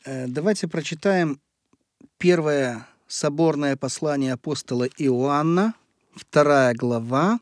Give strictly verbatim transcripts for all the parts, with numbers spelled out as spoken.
Э, Давайте прочитаем первое соборное послание апостола Иоанна, вторая глава,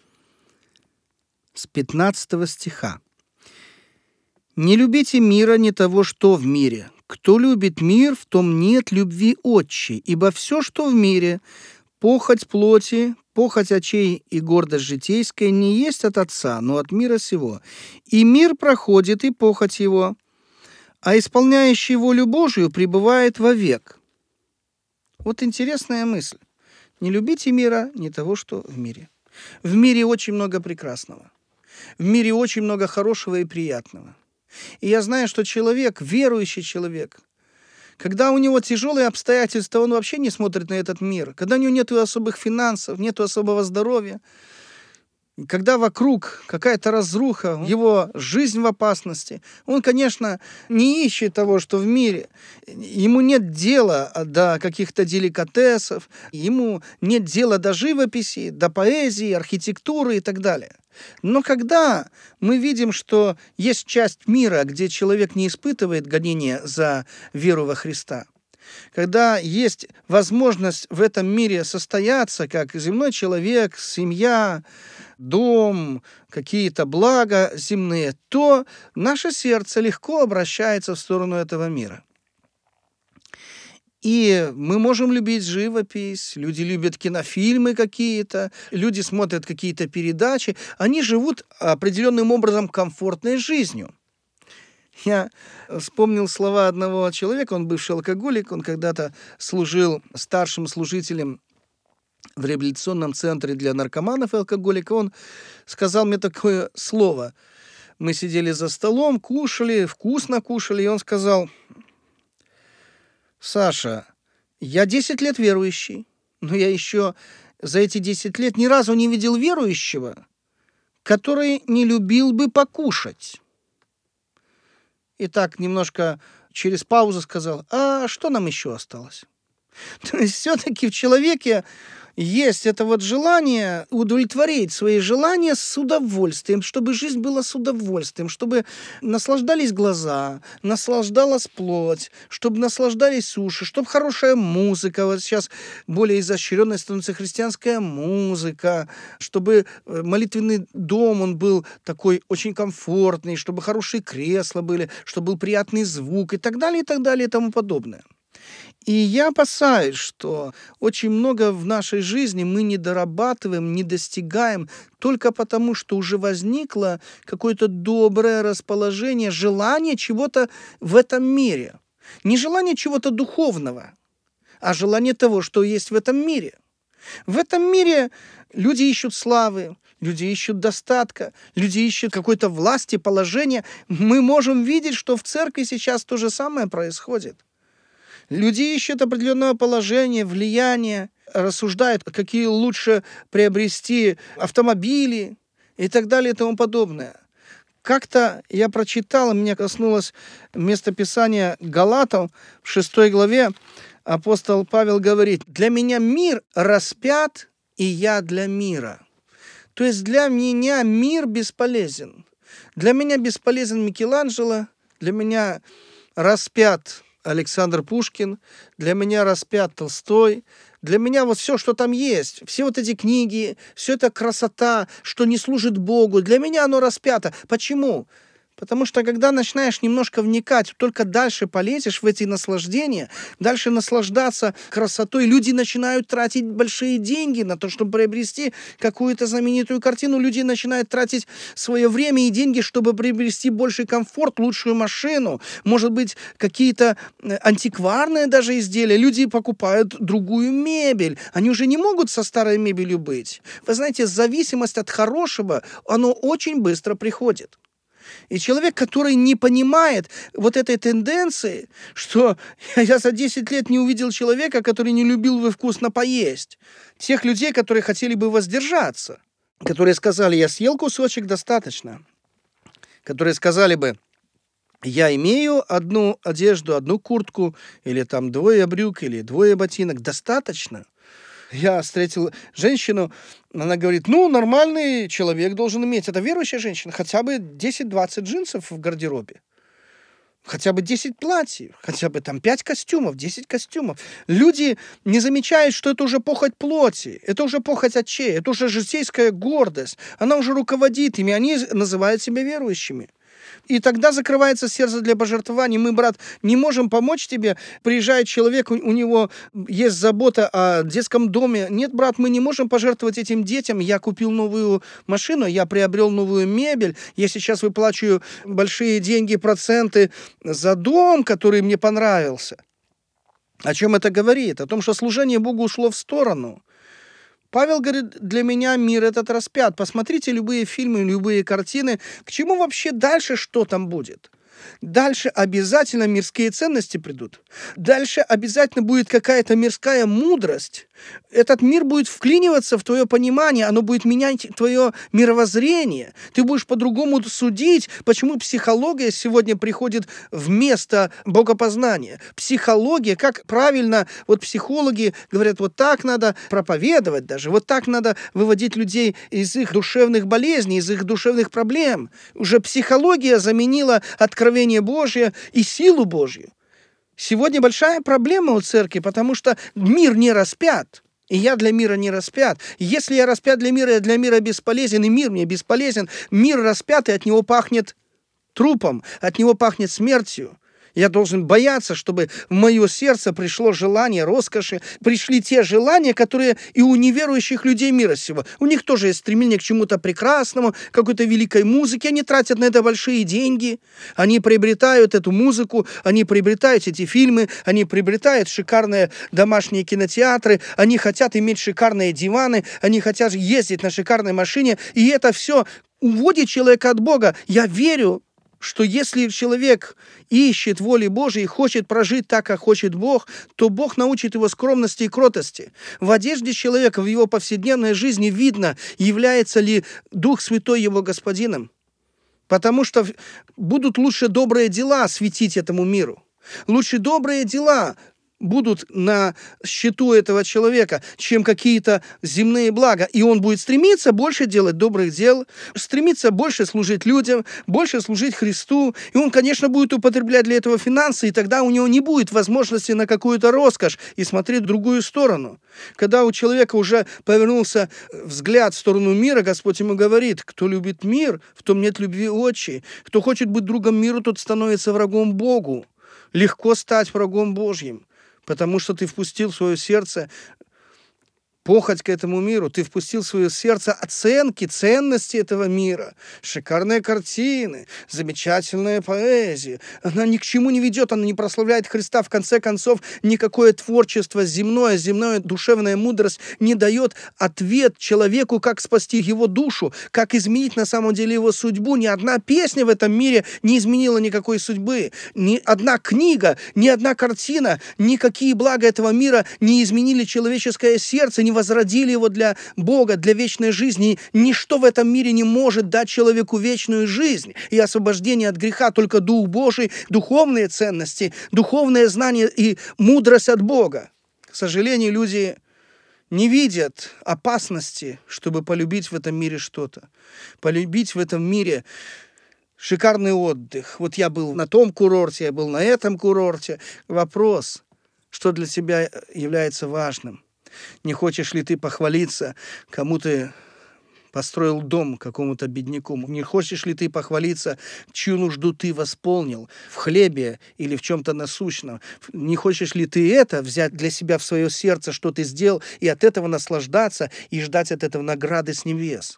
с пятнадцатого стиха. «Не любите мира, не того, что в мире. Кто любит мир, в том нет любви Отчей, ибо все, что в мире, похоть плоти, похоть очей и гордость житейская, не есть от Отца, но от мира сего. И мир проходит, и похоть его, а исполняющий волю Божию пребывает вовек». Вот интересная мысль. Не любите мира, не того, что в мире. В мире очень много прекрасного. В мире очень много хорошего и приятного. И я знаю, что человек, верующий человек, когда у него тяжелые обстоятельства, он вообще не смотрит на этот мир. Когда у него нет особых финансов, нет особого здоровья, когда вокруг какая-то разруха, его жизнь в опасности, он, конечно, не ищет того, что в мире. Ему нет дела до каких-то деликатесов, ему нет дела до живописи, до поэзии, архитектуры и так далее. Но когда мы видим, что есть часть мира, где человек не испытывает гонения за веру во Христа, когда есть возможность в этом мире состояться, как земной человек, семья, дом, какие-то блага земные, то наше сердце легко обращается в сторону этого мира. И мы можем любить живопись, люди любят кинофильмы какие-то, люди смотрят какие-то передачи, они живут определенным образом комфортной жизнью. Я вспомнил слова одного человека, он бывший алкоголик, он когда-то служил старшим служителем в реабилитационном центре для наркоманов и алкоголиков. Он сказал мне такое слово. Мы сидели за столом, кушали, вкусно кушали, и он сказал: «Саша, я десять лет верующий, но я еще за эти десять лет ни разу не видел верующего, который не любил бы покушать». И так немножко через паузу сказал: «А что нам еще осталось?» То есть все-таки в человеке есть это вот желание удовлетворить свои желания с удовольствием, чтобы жизнь была с удовольствием, чтобы наслаждались глаза, наслаждалась плоть, чтобы наслаждались уши, чтобы хорошая музыка, вот сейчас более изощренной становится христианская музыка, чтобы молитвенный дом, он был такой очень комфортный, чтобы хорошие кресла были, чтобы был приятный звук и так далее, и так далее, и тому подобное. И я опасаюсь, что очень много в нашей жизни мы не дорабатываем, не достигаем только потому, что уже возникло какое-то доброе расположение, желание чего-то в этом мире. Не желание чего-то духовного, а желание того, что есть в этом мире. В этом мире люди ищут славы, люди ищут достатка, люди ищут какой-то власти, положения. Мы можем видеть, что в церкви сейчас то же самое происходит. Люди ищут определенного положения, влияния, рассуждают, какие лучше приобрести автомобили и так далее и тому подобное. Как-то я прочитал, и меня коснулось местописания Галатам в шестой главе. Апостол Павел говорит: «Для меня мир распят, и я для мира». То есть для меня мир бесполезен. Для меня бесполезен Микеланджело, для меня распят Александр Пушкин, для меня распят Толстой, для меня вот все, что там есть, все вот эти книги, все это красота, что не служит Богу, для меня оно распято. Почему? Потому что когда начинаешь немножко вникать, только дальше полезешь в эти наслаждения, дальше наслаждаться красотой, люди начинают тратить большие деньги на то, чтобы приобрести какую-то знаменитую картину, люди начинают тратить свое время и деньги, чтобы приобрести больший комфорт, лучшую машину, может быть, какие-то антикварные даже изделия, люди покупают другую мебель, они уже не могут со старой мебелью быть. Вы знаете, зависимость от хорошего, оно очень быстро приходит. И человек, который не понимает вот этой тенденции, что я за десять лет не увидел человека, который не любил бы вкусно поесть. Тех людей, которые хотели бы воздержаться, которые сказали: я съел кусочек, достаточно. Которые сказали бы: я имею одну одежду, одну куртку, или там двое брюк, или двое ботинок, достаточно. Я встретил женщину, она говорит: ну, нормальный человек должен иметь, это верующая женщина, хотя бы десять-двадцать джинсов в гардеробе. хотя бы десять платьев, хотя бы там пять костюмов, десять костюмов. Люди не замечают, что это уже похоть плоти, это уже похоть очей, это уже житейская гордость. Она уже руководит ими, они называют себя верующими. И тогда закрывается сердце для пожертвований. Мы, брат, не можем помочь тебе. Приезжает человек, у, у него есть забота о детском доме. Нет, брат, мы не можем пожертвовать этим детям. Я купил новую машину, я приобрел новую мебель. Я сейчас выплачиваю большие деньги, проценты за дом, который мне понравился. О чем это говорит? О том, что служение Богу ушло в сторону. Павел говорит, для меня мир этот распят. Посмотрите любые фильмы, любые картины. К чему вообще дальше, что там будет? Дальше обязательно мирские ценности придут. Дальше обязательно будет какая-то мирская мудрость. Этот мир будет вклиниваться в твое понимание, оно будет менять твое мировоззрение. Ты будешь по-другому судить, почему психология сегодня приходит вместо богопознания. Психология, как правильно, вот психологи говорят, вот так надо проповедовать даже, вот так надо выводить людей из их душевных болезней, из их душевных проблем. Уже психология заменила откровение Божье и силу Божью. Сегодня большая проблема у церкви, потому что мир не распят. И я для мира не распят. Если я распят для мира, я для мира бесполезен, и мир мне бесполезен. Мир распят, и от него пахнет трупом, от него пахнет смертью. Я должен бояться, чтобы в мое сердце пришло желание роскоши, пришли те желания, которые и у неверующих людей мира сего. У них тоже есть стремление к чему-то прекрасному, какой-то великой музыке. Они тратят на это большие деньги. Они приобретают эту музыку, они приобретают эти фильмы, они приобретают шикарные домашние кинотеатры, они хотят иметь шикарные диваны, они хотят ездить на шикарной машине. И это все уводит человека от Бога. Я верю, что если человек ищет воли Божией и хочет прожить так, как хочет Бог, то Бог научит его скромности и кротости. В одежде человека, в его повседневной жизни видно, является ли Дух Святой его господином. Потому что будут лучше добрые дела светить этому миру. Лучше добрые дела будут на счету этого человека, чем какие-то земные блага. И он будет стремиться больше делать добрых дел, стремиться больше служить людям, больше служить Христу. И он, конечно, будет употреблять для этого финансы, и тогда у него не будет возможности на какую-то роскошь и смотреть в другую сторону. Когда у человека уже повернулся взгляд в сторону мира, Господь ему говорит, кто любит мир, в том нет любви отчей. Кто хочет быть другом миру, тот становится врагом Богу. Легко стать врагом Божьим. Потому что ты впустил в свое сердце похоть к этому миру, ты впустил в свое сердце оценки, ценности этого мира, шикарные картины, замечательная поэзия. Она ни к чему не ведет, она не прославляет Христа. В конце концов, никакое творчество земное, земная душевная мудрость не дает ответ человеку, как спасти его душу, как изменить на самом деле его судьбу. Ни одна песня в этом мире не изменила никакой судьбы. Ни одна книга, ни одна картина, никакие блага этого мира не изменили человеческое сердце, не возродили его для Бога, для вечной жизни. Ничто в этом мире не может дать человеку вечную жизнь и освобождение от греха, только Дух Божий, духовные ценности, духовное знание и мудрость от Бога. К сожалению, люди не видят опасности, чтобы полюбить в этом мире что-то. Полюбить в этом мире шикарный отдых. Вот я был на том курорте, я был на этом курорте. Вопрос, что для тебя является важным? Не хочешь ли ты похвалиться, кому ты построил дом, какому-то бедняку? Не хочешь ли ты похвалиться, чью нужду ты восполнил в хлебе или в чем-то насущном? Не хочешь ли ты это взять для себя в свое сердце, что ты сделал, и от этого наслаждаться, и ждать от этого награды с небес?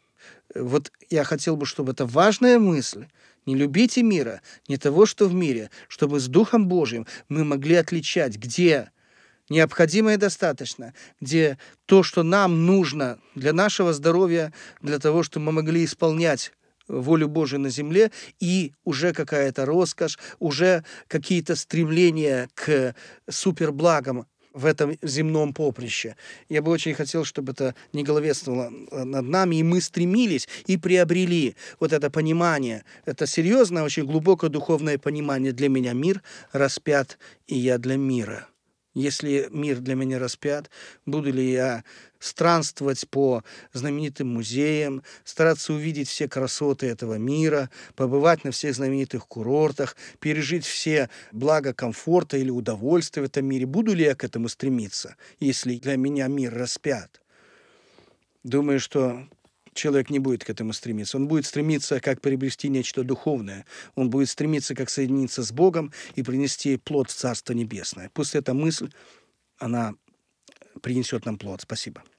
Вот я хотел бы, чтобы это важная мысль. Не любите мира, не того, что в мире, чтобы с Духом Божьим мы могли отличать, где необходимо и достаточно, где то, что нам нужно для нашего здоровья, для того, чтобы мы могли исполнять волю Божию на земле, и уже какая-то роскошь, уже какие-то стремления к суперблагам в этом земном поприще. Я бы очень хотел, чтобы это не головенствовало над нами, и мы стремились и приобрели вот это понимание. Это серьезное, очень глубокое духовное понимание. Для меня мир распят, и я для мира. Если мир для меня распят, буду ли я странствовать по знаменитым музеям, стараться увидеть все красоты этого мира, побывать на всех знаменитых курортах, пережить все блага комфорта или удовольствия в этом мире? Буду ли я к этому стремиться, если для меня мир распят? Думаю, что человек не будет к этому стремиться. Он будет стремиться, как приобрести нечто духовное. Он будет стремиться, как соединиться с Богом и принести плод в Царство Небесное. Пусть эта мысль, она принесет нам плод. Спасибо.